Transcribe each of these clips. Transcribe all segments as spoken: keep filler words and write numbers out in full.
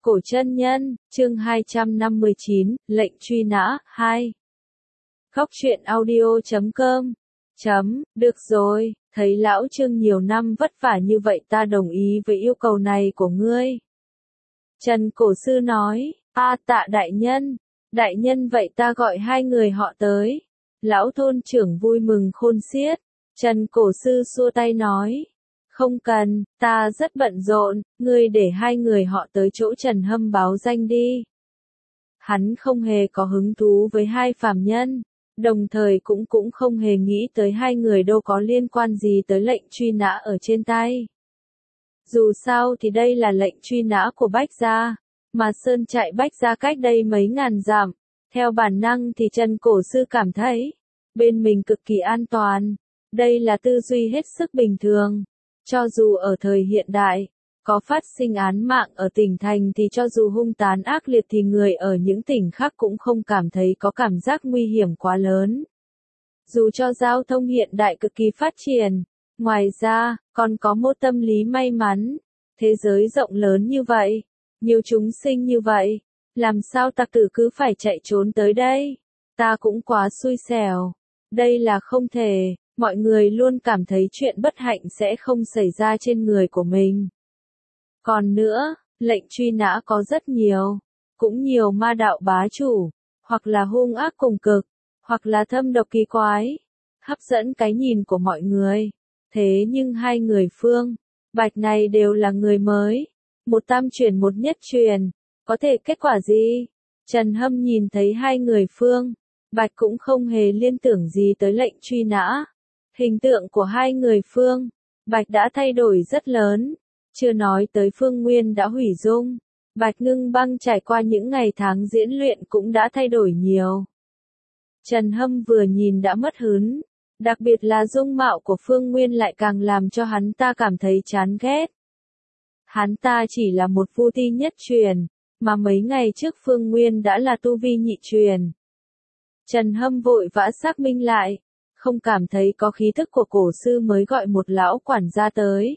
Cổ chân nhân, chương hai trăm năm mươi chín, lệnh truy nã, hai. Góc truyện audio chấm com. Chấm, được rồi, thấy lão Trương nhiều năm vất vả như vậy ta đồng ý với yêu cầu này của ngươi. Trần Cổ Sư nói, a tạ đại nhân, đại nhân vậy ta gọi hai người họ tới. Lão thôn trưởng vui mừng khôn xiết, Trần Cổ Sư xua tay nói. Không cần, ta rất bận rộn, ngươi để hai người họ tới chỗ Trần Hâm báo danh đi. Hắn không hề có hứng thú với hai phàm nhân, đồng thời cũng cũng không hề nghĩ tới hai người đâu có liên quan gì tới lệnh truy nã ở trên tay. Dù sao thì đây là lệnh truy nã của Bách Gia, mà sơn trại Bách Gia cách đây mấy ngàn dặm, theo bản năng thì Trần Cổ Sư cảm thấy, bên mình cực kỳ an toàn, đây là tư duy hết sức bình thường. Cho dù ở thời hiện đại, có phát sinh án mạng ở tỉnh thành thì cho dù hung tàn ác liệt thì người ở những tỉnh khác cũng không cảm thấy có cảm giác nguy hiểm quá lớn. Dù cho giao thông hiện đại cực kỳ phát triển, ngoài ra, còn có một tâm lý may mắn, thế giới rộng lớn như vậy, nhiều chúng sinh như vậy, làm sao tặc tử cứ phải chạy trốn tới đây? Ta cũng quá xui xẻo, đây là không thể. Mọi người luôn cảm thấy chuyện bất hạnh sẽ không xảy ra trên người của mình. Còn nữa, lệnh truy nã có rất nhiều, cũng nhiều ma đạo bá chủ, hoặc là hung ác cùng cực, hoặc là thâm độc kỳ quái, hấp dẫn cái nhìn của mọi người. Thế nhưng hai người Phương, Bạch này đều là người mới, một tam truyền một nhất truyền, có thể kết quả gì? Trần Hâm nhìn thấy hai người Phương, Bạch cũng không hề liên tưởng gì tới lệnh truy nã. Hình tượng của hai người Phương, Bạch đã thay đổi rất lớn, chưa nói tới Phương Nguyên đã hủy dung, Bạch Ngưng Băng trải qua những ngày tháng diễn luyện cũng đã thay đổi nhiều. Trần Hâm vừa nhìn đã mất hứng, đặc biệt là dung mạo của Phương Nguyên lại càng làm cho hắn ta cảm thấy chán ghét. Hắn ta chỉ là một phu ti nhất truyền, mà mấy ngày trước Phương Nguyên đã là tu vi nhị truyền. Trần Hâm vội vã xác minh lại. Không cảm thấy có khí thức của Cổ Sư mới gọi một lão quản gia tới.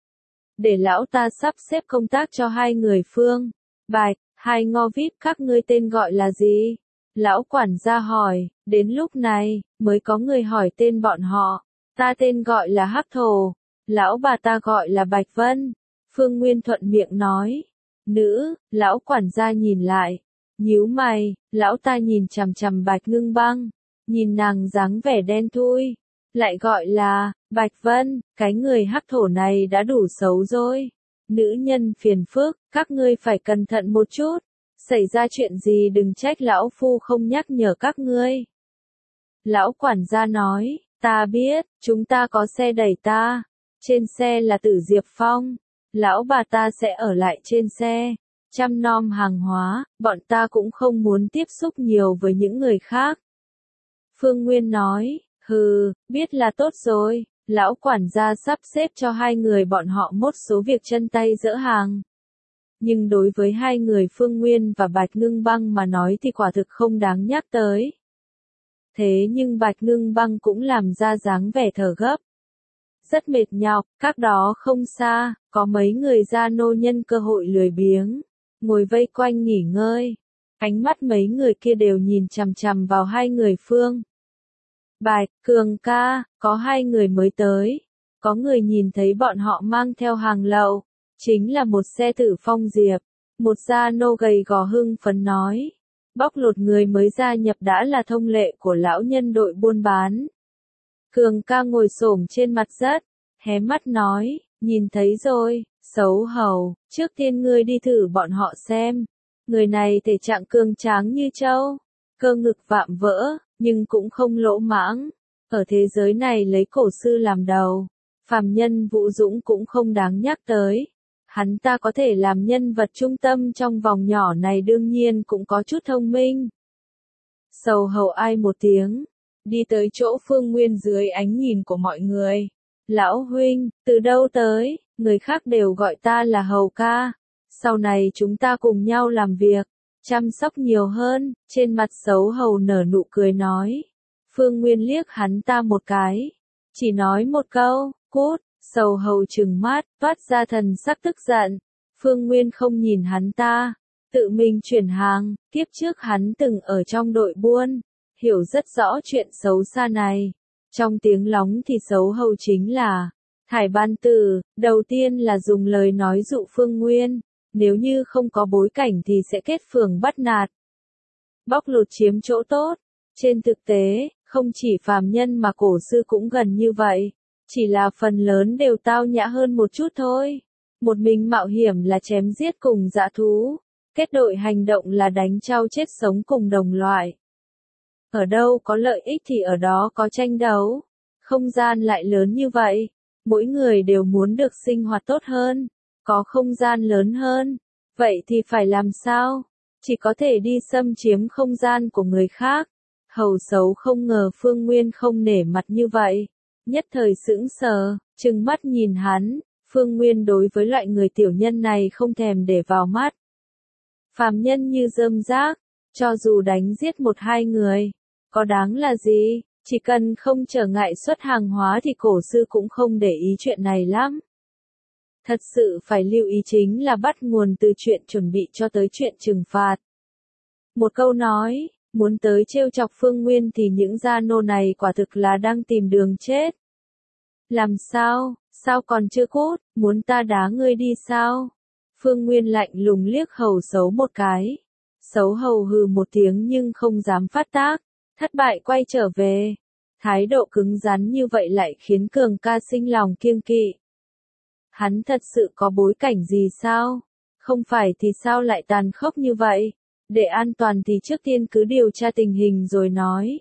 Để lão ta sắp xếp công tác cho hai người Phương, Bạch, hai ngò vip các ngươi tên gọi là gì? Lão quản gia hỏi, đến lúc này, mới có người hỏi tên bọn họ. Ta tên gọi là Hắc Thổ, lão bà ta gọi là Bạch Vân. Phương Nguyên thuận miệng nói. Nữ, lão quản gia nhìn lại. Nhíu mày, lão ta nhìn chằm chằm Bạch Ngưng Băng. Nhìn nàng dáng vẻ đen thui, lại gọi là, Bạch Vân, cái người Hắc Thổ này đã đủ xấu rồi. Nữ nhân phiền phức, các ngươi phải cẩn thận một chút, xảy ra chuyện gì đừng trách lão phu không nhắc nhở các ngươi. Lão quản gia nói, ta biết, chúng ta có xe đẩy ta, trên xe là Tử Diệp Phong, lão bà ta sẽ ở lại trên xe, chăm nom hàng hóa, bọn ta cũng không muốn tiếp xúc nhiều với những người khác. Phương Nguyên nói, hừ, biết là tốt rồi, lão quản gia sắp xếp cho hai người bọn họ một số việc chân tay dỡ hàng. Nhưng đối với hai người Phương Nguyên và Bạch Ngưng Băng mà nói thì quả thực không đáng nhắc tới. Thế nhưng Bạch Ngưng Băng cũng làm ra dáng vẻ thở gấp. Rất mệt nhọc, cách đó không xa, có mấy người gia nô nhân cơ hội lười biếng, ngồi vây quanh nghỉ ngơi. Ánh mắt mấy người kia đều nhìn chằm chằm vào hai người Phương. Bạch, Cường ca, có hai người mới tới. Có người nhìn thấy bọn họ mang theo hàng lậu. Chính là một xe Tử Phong Diệp. Một gia nô gầy gò hưng phấn nói. Bóc lột người mới gia nhập đã là thông lệ của lão nhân đội buôn bán. Cường ca ngồi xổm trên mặt đất, hé mắt nói, nhìn thấy rồi, xấu hầu, trước tiên ngươi đi thử bọn họ xem. Người này thể trạng cường tráng như trâu, cơ ngực vạm vỡ, nhưng cũng không lỗ mãng. Ở thế giới này lấy Cổ Sư làm đầu, phàm nhân Vũ Dũng cũng không đáng nhắc tới. Hắn ta có thể làm nhân vật trung tâm trong vòng nhỏ này đương nhiên cũng có chút thông minh. Sầu hầu ai một tiếng, đi tới chỗ Phương Nguyên dưới ánh nhìn của mọi người. Lão huynh, từ đâu tới, người khác đều gọi ta là hầu ca. Sau này chúng ta cùng nhau làm việc, chăm sóc nhiều hơn, trên mặt xấu hầu nở nụ cười nói. Phương Nguyên liếc hắn ta một cái, chỉ nói một câu, cút, xấu hầu trừng mắt, toát ra thần sắc tức giận. Phương Nguyên không nhìn hắn ta, tự mình chuyển hàng, kiếp trước hắn từng ở trong đội buôn, hiểu rất rõ chuyện xấu xa này. Trong tiếng lóng thì xấu hầu chính là Thải Ban Tử, đầu tiên là dùng lời nói dụ Phương Nguyên, nếu như không có bối cảnh thì sẽ kết phường bắt nạt, bóc lột chiếm chỗ tốt. Trên thực tế, không chỉ phàm nhân mà cổ sư cũng gần như vậy, chỉ là phần lớn đều tao nhã hơn một chút thôi. Một mình mạo hiểm là chém giết cùng dã thú, kết đội hành động là đánh trao chết sống cùng đồng loại. Ở đâu có lợi ích thì ở đó có tranh đấu, không gian lại lớn như vậy, mỗi người đều muốn được sinh hoạt tốt hơn, có không gian lớn hơn, vậy thì phải làm sao? Chỉ có thể đi xâm chiếm không gian của người khác. Hầu xấu không ngờ Phương Nguyên không nể mặt như vậy, nhất thời sững sờ, trừng mắt nhìn hắn. Phương Nguyên đối với loại người tiểu nhân này không thèm để vào mắt. Phàm nhân như rơm rác, cho dù đánh giết một hai người, có đáng là gì, chỉ cần không trở ngại xuất hàng hóa thì cổ sư cũng không để ý chuyện này lắm. Thật sự phải lưu ý chính là bắt nguồn từ chuyện chuẩn bị cho tới chuyện trừng phạt. Một câu nói, muốn tới trêu chọc Phương Nguyên thì những gia nô này quả thực là đang tìm đường chết. Làm sao, sao còn chưa cút, muốn ta đá ngươi đi sao? Phương Nguyên lạnh lùng liếc hầu xấu một cái. Xấu hầu hừ một tiếng nhưng không dám phát tác, thất bại quay trở về. Thái độ cứng rắn như vậy lại khiến Cường ca sinh lòng kiêng kỵ. Hắn thật sự có bối cảnh gì sao? Không phải thì sao lại tàn khốc như vậy? Để an toàn thì trước tiên cứ điều tra tình hình rồi nói.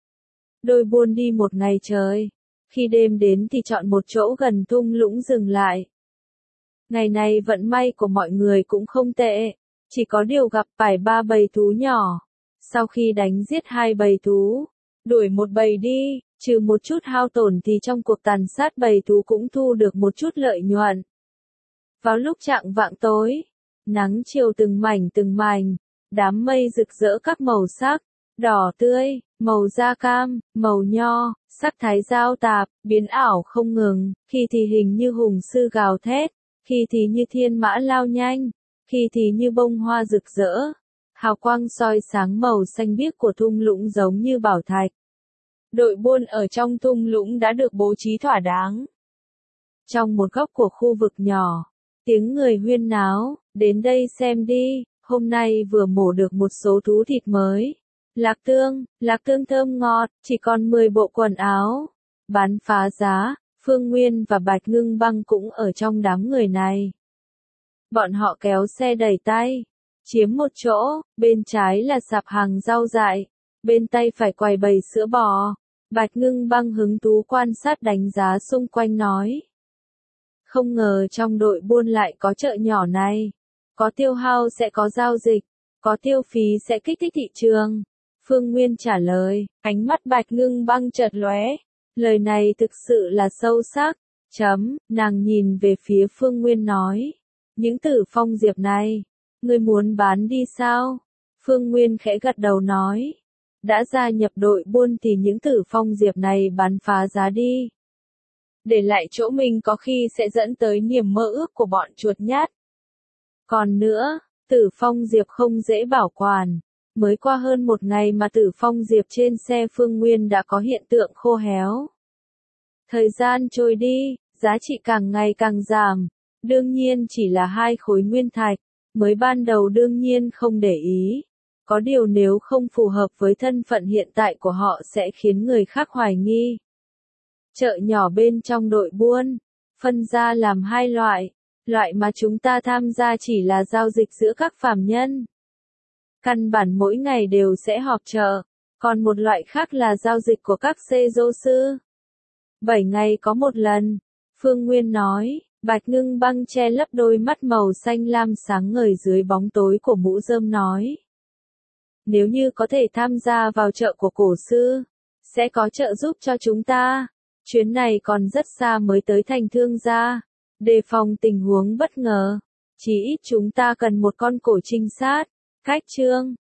Đôi buôn đi một ngày trời. Khi đêm đến thì chọn một chỗ gần thung lũng dừng lại. Ngày này vận may của mọi người cũng không tệ, chỉ có điều gặp phải ba bầy thú nhỏ. Sau khi đánh giết hai bầy thú, đuổi một bầy đi, trừ một chút hao tổn thì trong cuộc tàn sát bầy thú cũng thu được một chút lợi nhuận. Vào lúc chạng vạng tối, nắng chiều từng mảnh từng mảnh, đám mây rực rỡ các màu sắc, đỏ tươi, màu da cam, màu nho, sắc thái giao tạp, biến ảo không ngừng, khi thì hình như hùng sư gào thét, khi thì như thiên mã lao nhanh, khi thì như bông hoa rực rỡ. Hào quang soi sáng màu xanh biếc của thung lũng giống như bảo thạch. Đội buôn ở trong thung lũng đã được bố trí thỏa đáng. Trong một góc của khu vực nhỏ, tiếng người huyên náo, đến đây xem đi, hôm nay vừa mổ được một số thú thịt mới. Lạc tương, lạc tương thơm ngọt, chỉ còn mười bộ quần áo. Bán phá giá, Phương Nguyên và Bạch Ngưng Băng cũng ở trong đám người này. Bọn họ kéo xe đẩy tay, chiếm một chỗ, bên trái là sạp hàng rau dại, bên tay phải quầy bày sữa bò. Bạch Ngưng Băng hứng thú quan sát đánh giá xung quanh nói. Không ngờ trong đội buôn lại có chợ nhỏ này. Có tiêu hao sẽ có giao dịch, có tiêu phí sẽ kích thích thị trường. Phương Nguyên trả lời, ánh mắt Bạch Ngưng Băng chợt lóe. Lời này thực sự là sâu sắc. Chấm, nàng nhìn về phía Phương Nguyên nói. Những tử phong diệp này, ngươi muốn bán đi sao? Phương Nguyên khẽ gật đầu nói. Đã gia nhập đội buôn thì những tử phong diệp này bán phá giá đi. Để lại chỗ mình có khi sẽ dẫn tới niềm mơ ước của bọn chuột nhát. Còn nữa, tử phong diệp không dễ bảo quản. Mới qua hơn một ngày mà tử phong diệp trên xe Phương Nguyên đã có hiện tượng khô héo. Thời gian trôi đi, giá trị càng ngày càng giảm. Đương nhiên chỉ là hai khối nguyên thạch. Mới ban đầu đương nhiên không để ý. Có điều nếu không phù hợp với thân phận hiện tại của họ sẽ khiến người khác hoài nghi. Chợ nhỏ bên trong đội buôn, phân ra làm hai loại. Loại mà chúng ta tham gia chỉ là giao dịch giữa các phàm nhân. Căn bản mỗi ngày đều sẽ họp chợ. Còn một loại khác là giao dịch của các xê dô sư. Bảy ngày có một lần. Phương Nguyên nói, Bạch Ngưng Băng che lấp đôi mắt màu xanh lam sáng ngời dưới bóng tối của mũ rơm nói. Nếu như có thể tham gia vào chợ của cổ sư, sẽ có trợ giúp cho chúng ta. Chuyến này còn rất xa mới tới thành thương gia. Đề phòng tình huống bất ngờ. Chỉ ít chúng ta cần một con cổ trinh sát. Cách chương